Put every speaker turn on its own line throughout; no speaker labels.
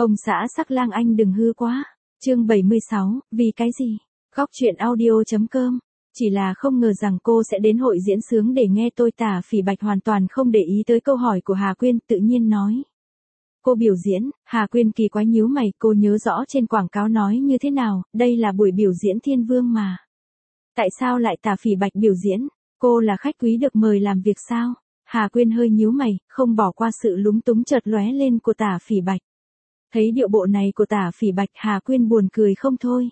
Ông xã sắc lang anh đừng hư quá. Chương 76, vì cái gì? Góc truyện audio.com. Chỉ là không ngờ rằng cô sẽ đến hội diễn sướng để nghe tôi. Tả Phỉ Bạch hoàn toàn không để ý tới câu hỏi của Hà Quyên, tự nhiên nói. Cô biểu diễn. Hà Quyên kỳ quái nhíu mày, cô nhớ rõ trên quảng cáo nói như thế nào, đây là buổi biểu diễn thiên vương mà. Tại sao lại Tả Phỉ Bạch biểu diễn? Cô là khách quý được mời làm việc sao? Hà Quyên hơi nhíu mày, không bỏ qua sự lúng túng chợt lóe lên của Tả Phỉ Bạch. Thấy điệu bộ này của Tả Phỉ Bạch, Hà Quyên buồn cười không thôi.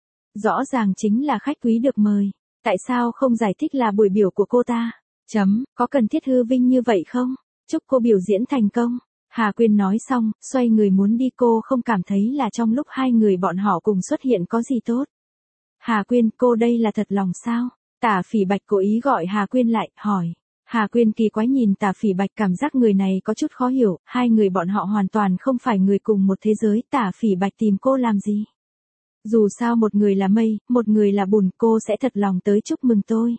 Rõ ràng chính là khách quý được mời. Tại sao không giải thích là buổi biểu của cô ta? Có cần thiết hư vinh như vậy không? Chúc cô biểu diễn thành công. Hà Quyên nói xong, xoay người muốn đi. Cô không cảm thấy là trong lúc hai người bọn họ cùng xuất hiện có gì tốt. Hà Quyên, cô đây là thật lòng sao? Tả Phỉ Bạch cố ý gọi Hà Quyên lại, hỏi. Hà Quyên kỳ quái nhìn Tả Phỉ Bạch, cảm giác người này có chút khó hiểu, hai người bọn họ hoàn toàn không phải người cùng một thế giới. Tả Phỉ Bạch tìm cô làm gì? Dù sao một người là mây, một người là bùn, cô sẽ thật lòng tới chúc mừng tôi.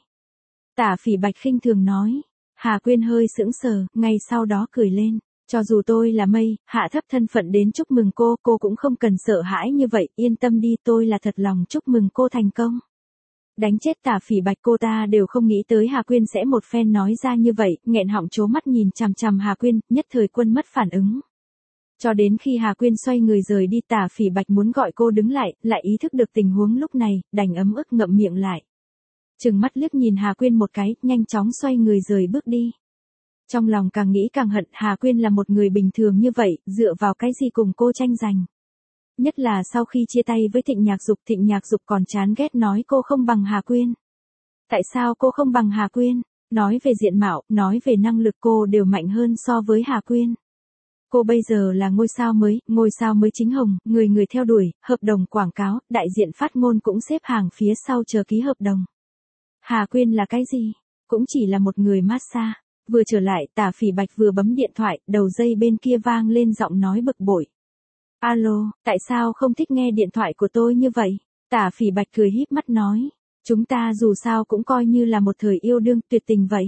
Tả Phỉ Bạch khinh thường nói. Hà Quyên hơi sững sờ, ngay sau đó cười lên. Cho dù tôi là mây, hạ thấp thân phận đến chúc mừng cô cũng không cần sợ hãi như vậy, yên tâm đi, tôi là thật lòng chúc mừng cô thành công. Đánh chết Tả Phỉ Bạch, cô ta đều không nghĩ tới Hà Quyên sẽ một phen nói ra như vậy, nghẹn họng trố mắt nhìn chằm chằm Hà Quyên, nhất thời quân mất phản ứng. Cho đến khi Hà Quyên xoay người rời đi, Tả Phỉ Bạch muốn gọi cô đứng lại, lại ý thức được tình huống lúc này, đành ấm ức ngậm miệng lại. Trừng mắt liếc nhìn Hà Quyên một cái, nhanh chóng xoay người rời bước đi. Trong lòng càng nghĩ càng hận, Hà Quyên là một người bình thường như vậy, dựa vào cái gì cùng cô tranh giành. Nhất là sau khi chia tay với Thịnh Nhạc Dục còn chán ghét nói cô không bằng Hà Quyên. Tại sao cô không bằng Hà Quyên? Nói về diện mạo, nói về năng lực cô đều mạnh hơn so với Hà Quyên. Cô bây giờ là ngôi sao mới chính hồng, người người theo đuổi, hợp đồng quảng cáo, đại diện phát ngôn cũng xếp hàng phía sau chờ ký hợp đồng. Hà Quyên là cái gì? Cũng chỉ là một người massage. Vừa trở lại, Tả Phỉ Bạch vừa bấm điện thoại, đầu dây bên kia vang lên giọng nói bực bội. Alo, tại sao không thích nghe điện thoại của tôi như vậy? Tả Phỉ Bạch cười híp mắt nói. Chúng ta dù sao cũng coi như là một thời yêu đương tuyệt tình vậy.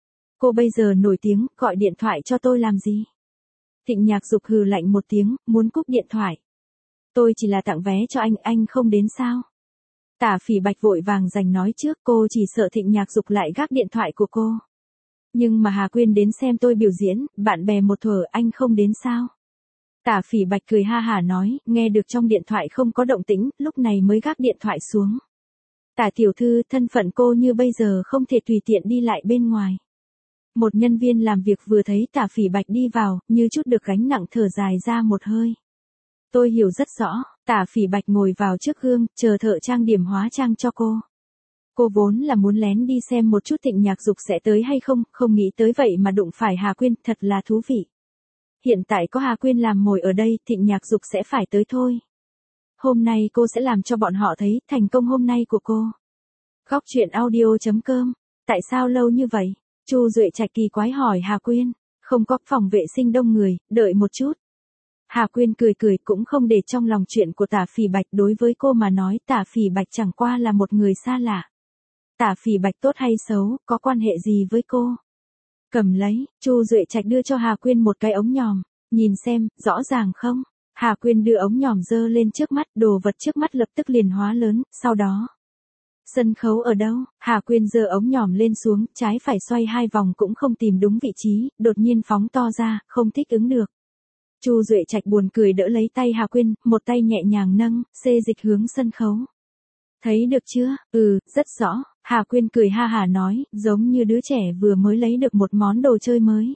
Cô bây giờ nổi tiếng, gọi điện thoại cho tôi làm gì? Thịnh Nhạc Dục hừ lạnh một tiếng, muốn cúp điện thoại. Tôi chỉ là tặng vé cho anh không đến sao? Tả Phỉ Bạch vội vàng giành nói trước, cô chỉ sợ Thịnh Nhạc Dục lại gác điện thoại của cô. Nhưng mà Hà Quyên đến xem tôi biểu diễn, bạn bè một thuở, anh không đến sao? Tả Phỉ Bạch cười ha hả nói, nghe được trong điện thoại không có động tĩnh, lúc này mới gác điện thoại xuống. Tả tiểu thư, thân phận cô như bây giờ không thể tùy tiện đi lại bên ngoài. Một nhân viên làm việc vừa thấy Tả Phỉ Bạch đi vào, như chút được gánh nặng thở dài ra một hơi. Tôi hiểu rất rõ. Tả Phỉ Bạch ngồi vào trước gương, chờ thợ trang điểm hóa trang cho cô. Cô vốn là muốn lén đi xem một chút Thịnh Nhạc Dục sẽ tới hay không, không nghĩ tới vậy mà đụng phải Hà Quyên, thật là thú vị. Hiện tại có Hà Quyên làm mồi ở đây, Thịnh Nhạc Dục sẽ phải tới thôi. Hôm nay cô sẽ làm cho bọn họ thấy thành công hôm nay của cô. Góc truyện audio.com. Tại sao lâu như vậy? Chu Duệ Trạch kỳ quái hỏi Hà Quyên. Không có, phòng vệ sinh đông người, đợi một chút. Hà Quyên cười cũng không để trong lòng chuyện của Tả Phỉ Bạch, đối với cô mà nói Tả Phỉ Bạch chẳng qua là một người xa lạ. Tả Phỉ Bạch tốt hay xấu, có quan hệ gì với cô? Cầm lấy, Chu Duệ Trạch đưa cho Hà Quyên một cái ống nhòm, nhìn xem, rõ ràng không? Hà Quyên đưa ống nhòm giơ lên trước mắt, đồ vật trước mắt lập tức liền hóa lớn, sau đó. Sân khấu ở đâu? Hà Quyên giơ ống nhòm lên xuống, trái phải xoay 2 vòng cũng không tìm đúng vị trí, đột nhiên phóng to ra, không thích ứng được. Chu Duệ Trạch buồn cười đỡ lấy tay Hà Quyên, một tay nhẹ nhàng nâng, xê dịch hướng sân khấu. Thấy được chưa? Rất rõ. Hà Quyên cười ha hả nói, giống như đứa trẻ vừa mới lấy được một món đồ chơi mới.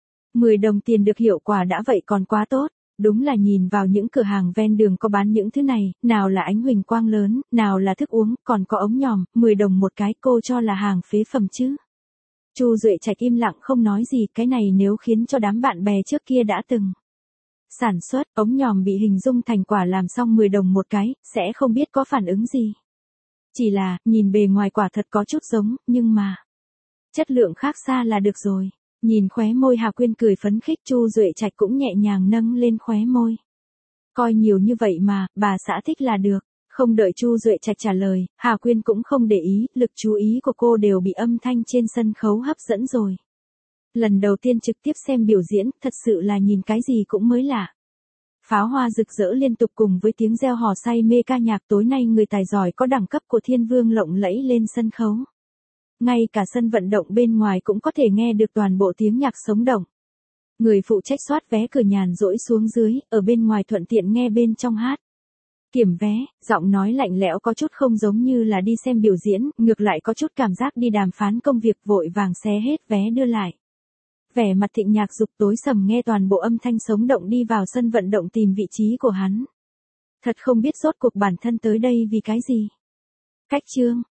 10 đồng tiền được hiệu quả đã vậy còn quá tốt. Đúng là nhìn vào những cửa hàng ven đường có bán những thứ này, nào là ánh huỳnh quang lớn, nào là thức uống, còn có ống nhòm, 10 đồng một cái, cô cho là hàng phế phẩm chứ. Chu Duệ Trạch im lặng không nói gì, cái này nếu khiến cho đám bạn bè trước kia đã từng sản xuất, ống nhòm bị hình dung thành quả làm xong 10 đồng một cái, sẽ không biết có phản ứng gì. Chỉ là, nhìn bề ngoài quả thật có chút giống, nhưng mà chất lượng khác xa là được rồi. Nhìn khóe môi Hà Quyên cười phấn khích, Chu Duệ Trạch cũng nhẹ nhàng nâng lên khóe môi. Coi nhiều như vậy mà, bà xã thích là được. Không đợi Chu Duệ Trạch trả lời, Hà Quyên cũng không để ý, lực chú ý của cô đều bị âm thanh trên sân khấu hấp dẫn rồi. Lần đầu tiên trực tiếp xem biểu diễn, thật sự là nhìn cái gì cũng mới lạ. Pháo hoa rực rỡ liên tục cùng với tiếng reo hò say mê ca nhạc tối nay người tài giỏi có đẳng cấp của Thiên Vương lộng lẫy lên sân khấu. Ngay cả sân vận động bên ngoài cũng có thể nghe được toàn bộ tiếng nhạc sống động. Người phụ trách soát vé cửa nhàn rỗi xuống dưới, ở bên ngoài thuận tiện nghe bên trong hát. Kiểm vé, giọng nói lạnh lẽo có chút không giống như là đi xem biểu diễn, ngược lại có chút cảm giác đi đàm phán công việc, vội vàng xé hết vé đưa lại. Vẻ mặt Thịnh Nhạc Dục tối sầm nghe toàn bộ âm thanh sống động đi vào sân vận động tìm vị trí của hắn. Thật không biết rốt cuộc bản thân tới đây vì cái gì. Cách chương